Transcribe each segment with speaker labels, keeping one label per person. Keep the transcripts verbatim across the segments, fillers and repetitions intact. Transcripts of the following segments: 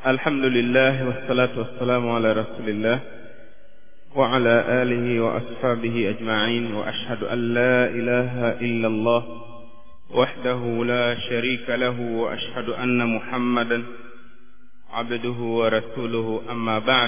Speaker 1: الحمد لله والصلاة والسلام على رسول الله وعلى آله وأصحابه أجمعين، وأشهد أن لا إله إلا الله وحده لا شريك له، وأشهد أن محمدا عبده ورسوله. أما بعد.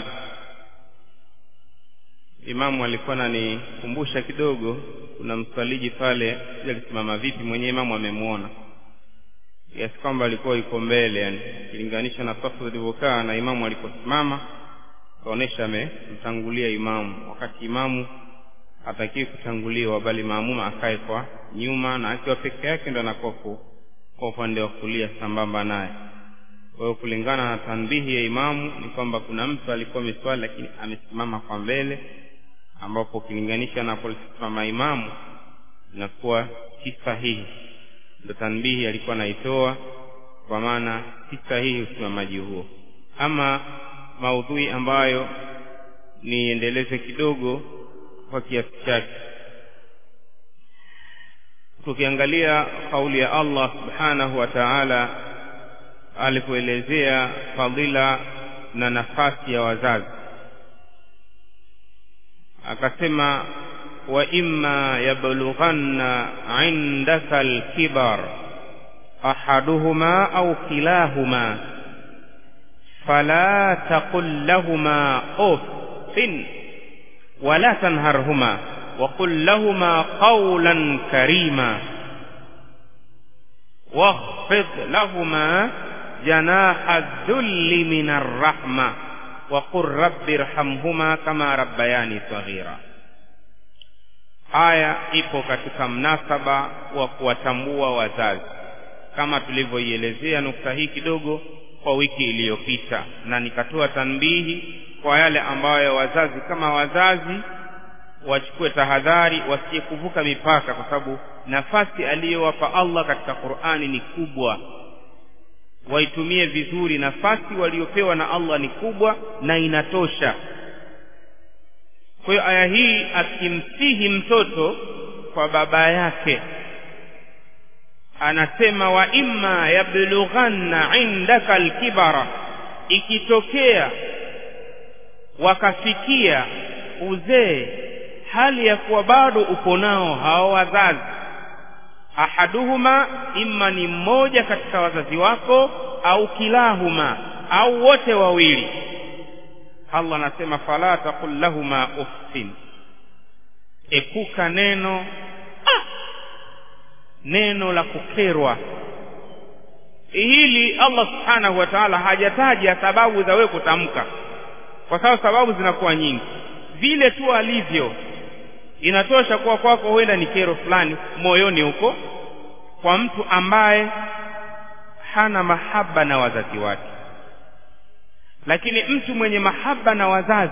Speaker 1: Imamu alikuwa ananikumbusha kidogo, kuna mswaliji pale alisimama vipi, mwenye imamu amemuona. Kiasi kwamba alikuwa yuko mbele, yani kilinganisha na safu zilivyokaa na imamu aliposimama, kaonesha amemtangulia imamu, wakati imamu hatakiwi kutanguliwa bali maamuma akae kwa nyuma, na akiwa peke yake ndo anakuwa kwa upande wa kulia sambamba naye. Kwa hiyo kulingana na tanbihi ya imamu ni kwamba kuna mtu alikuwa ameswali lakini amesimama kwa mbele, ambapo kilinganisha na kusimama imamu inakuwa si sahihi. Ndio tanbihi alikuwa anaitoa, kwa maana si sahihi usimamaji huo. Ama maudhui ambayo niendeleze kidogo kwa kiasi chake, tukiangalia kauli ya Allah subhanahu wa ta'ala alipoelezea fadhila na nafasi ya wazazi, akasema wa imma yablughanna indaka al-kibar ahaduhuma au kilahuma fala taqul lahumā uffin wala tanharhuma wa qul lahumā qawlan karīmā wakhfid lahumā janāha adh-dhulli min ar-rahmah wa qur rabbi irhamhuma kama rabbayani saghira. Aya ipo katika mnasaba wa kuwatambua wazazi, kama tulivyoielezea nukta hii kidogo kwa wiki iliyopita, na nikatoa tanbihi kwa yale ambayo wazazi kama wazazi wachukue tahadhari wasije kuvuka mipaka, kwa sababu nafasi aliyowapa Allah katika Qur'ani ni kubwa. Waitumie vizuri nafasi waliopewa na Allah, ni kubwa na inatosha. Kwa hiyo aya hii akimsihi mtoto kwa baba yake, anasema wa imma yablughanna indaka al-kibara, ikitokea wakafikia uzee hali ya kuwa bado upo nao hao wazazi, ahaduhuma, imma ni mmoja katika wazazi wako, au kilahuma, au wote wawili. Allah anasema fala taqul lahumā uffin, ekuka neno ah, neno la kukerwa. Hili Allah subhanahu wa ta'ala hajataja sababu za wewe kutamka, kwa sababu sababu zinakuwa nyingi. Vile tu alivyo inatosha kuwa kwako huenda ni kero fulani moyoni huko kwa mtu ambaye hana mahaba na wazazi wake. Lakini mtu mwenye mahaba na wazazi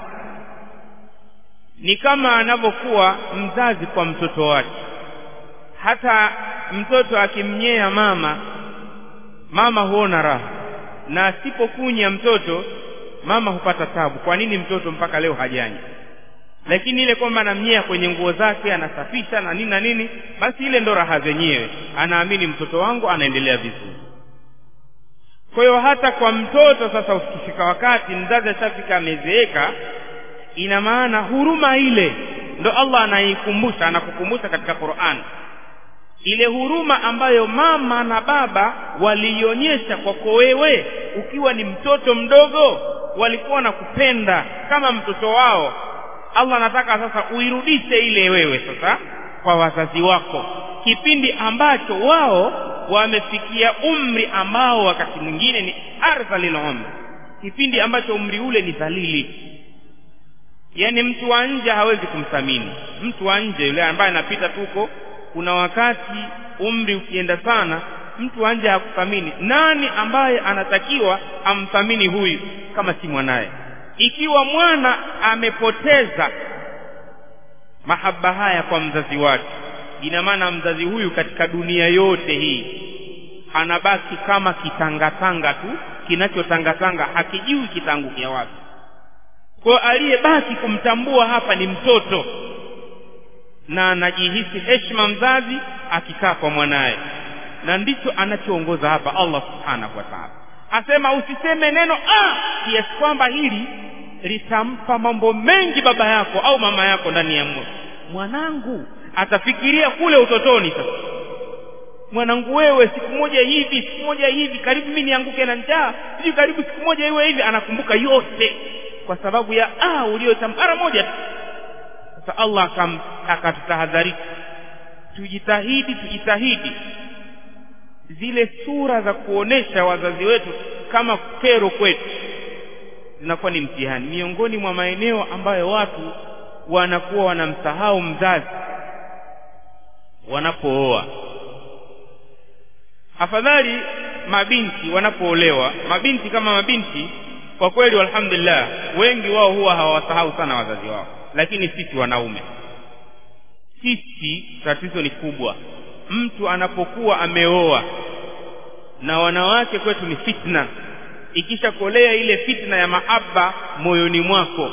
Speaker 1: ni kama anavyokuwa mzazi kwa mtoto wake. Hata mtoto akimnyea mama, mama huona raha, na asipokunya mtoto mama hupata tabu. Kwa nini mtoto mpaka leo hajanya? Lakini ile kwamba anamnyea kwenye nguo zake, anasafisha na nini na nini, basi ile ndo raha zenyewe. Anaamini mtoto wangu anaendelea vizuri. Kwa hiyo hata kwa mtoto sasa, ukifika wakati mzazi ashafika amezeeka, ina maana huruma ile ndo Allah anaikumbusha, anakukumbusha katika Qur'an. Ile huruma ambayo mama na baba walionyesha kwako wewe ukiwa ni mtoto mdogo, walikuwa nakupenda kama mtoto wao. Allah anataka sasa uirudishe ile wewe sasa kwa wazazi wako, kipindi ambacho wao wamefikia umri ambao wakati mwingine ni ardhalil umri, kipindi ambacho umri ule ni dhalili. Yani mtu wa nje hawezi kumthamini mtu wa nje yule ambaye anapita tuko. Kuna wakati umri ukienda sana, mtu wa nje hakuthamini. Nani ambaye anatakiwa amthamini huyu kama si mwanae? Ikiwa mwana amepoteza mahaba haya kwa mzazi wake, ina maana mzazi huyu katika dunia yote hii anabaki kama kitangatanga tu, kinachotangatanga hakijui kitangukia wapi. Kwa aliyebaki kumtambua hapa ni mtoto, na anajihisi heshima mzazi akikaa kwa mwanae, na ndicho anachoongoza hapa Allah subhanahu wa ta'ala. asema usiseme neno ah kiasi kwamba hili litampa mambo mengi baba yako au mama yako ndani ya moyo. Mwanangu atafikiria kule utotoni sasa, mwanangu wewe siku moja hivi siku moja hivi karibu mimi nianguke na njaa, siji karibu siku moja iwe hivi, anakumbuka yote kwa sababu ya ah uliotamara moja. Sasa Allah akam akatutahadharisha tujitahidi tujitahidi zile sura za kuonesha wazazi wetu kama kero kwetu zinakuwa ni mtihani. Miongoni mwa maeneo ambayo watu wanakuwa wanamsahau mzazi wanapooa. Afadhali mabinti wanapoolewa, mabinti kama mabinti kwa kweli alhamdulillah wengi wao huwa hawasahau sana wazazi wao, lakini sisi wanaume sisi tatizo ni kubwa. Mtu anapokuwa ameoa na wanawake kwetu ni fitna, ikisha kolea ile fitna ya mahaba moyoni mwako,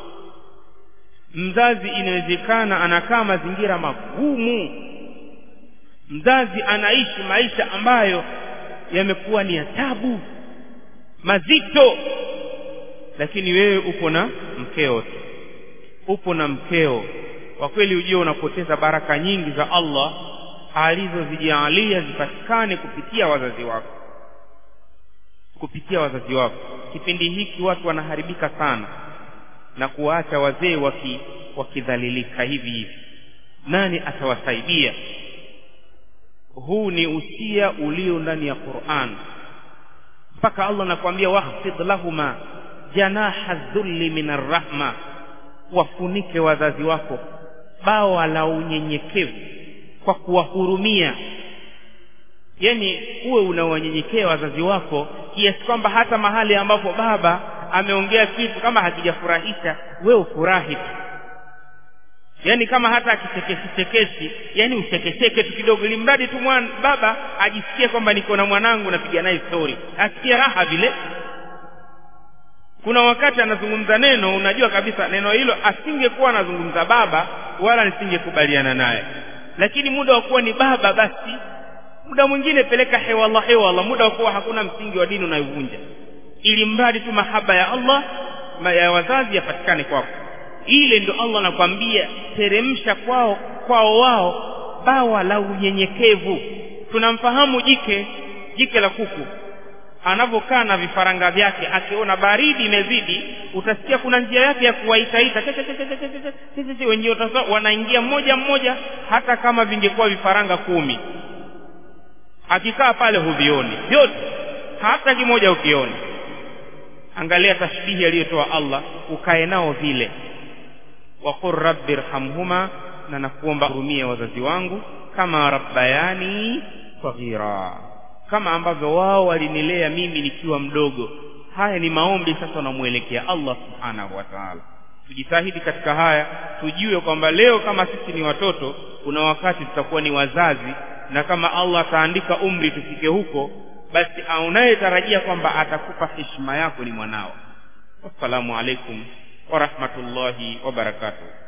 Speaker 1: mzazi inawezekana anakaa mazingira magumu, mzazi anaishi maisha ambayo yamekuwa ni ya tabu mazito, lakini wewe upo na mkeo upo na mkeo kwa kweli ujue unapoteza baraka nyingi za Allah alizozijalia zipatikane kupitia wazazi wako kupitia wazazi wako. Kipindi hiki watu wanaharibika sana na kuacha wazee waki wakidhalilika hivi hivi. Nani atawasaidia? Huu ni usia ulio ndani ya Qur'an. Mpaka Allah anakuambia wahfidh lahuma janaha dhulli minar rahma, wafunike wazazi wako bawa la unyenyekevu kwa kuwahurumia. Yani uwe unawanyenyekea wazazi wako kiasi kwamba hata mahali ambapo baba ameongea kitu kama hakijafurahisha wewe ufurahi. Yani kama hata akichekeshi chekeshi, yani uchekecheke tu kidogo, ili mradi tu mwana baba ajisikie kwamba niko na mwanangu napiga naye story, asikie raha vile. Kuna wakati anazungumza neno unajua kabisa neno hilo asingekuwa anazungumza baba wala nisingekubaliana naye, lakini muda wa kuwa ni baba basi muda mwingine peleka hewa Allah hewa Allah, muda wa kuwa hakuna msingi wa dini unaivunja, ili mradi tu mahaba ya Allah ya wazazi yapatikane kwako. Ile ndio Allah anakuambia teremsha kwao kwao wao bawa la unyenyekevu. Tunamfahamu jike jike la kuku anavokaa na vifaranga vyake, akiona baridi imezidi utasikia kuna njia yake ya kuwaitaita sisi wenyewe wanaingia mmoja mmoja, hata kama vingekuwa vifaranga kumi akikaa pale huvioni vyote, hata kimoja ukioni. Angalia tashbihi aliyotoa Allah, ukae nao vile. Wa qur rabbirhamhuma, na nakuomba hurumia wazazi wangu kama rabbayani saghira, kama ambavyo wao walinilea mimi nikiwa mdogo. Haya ni maombi sasa namuelekea Allah subhanahu wa ta'ala. Tujitahidi katika haya, tujue kwamba leo kama sisi ni watoto kuna wakati tutakuwa ni wazazi, na kama Allah ataandika umri tufike huko, basi aunaye tarajia kwamba atakupa heshima yako ni mwanao. Assalamu alaikum wa rahmatullahi wa barakatuh.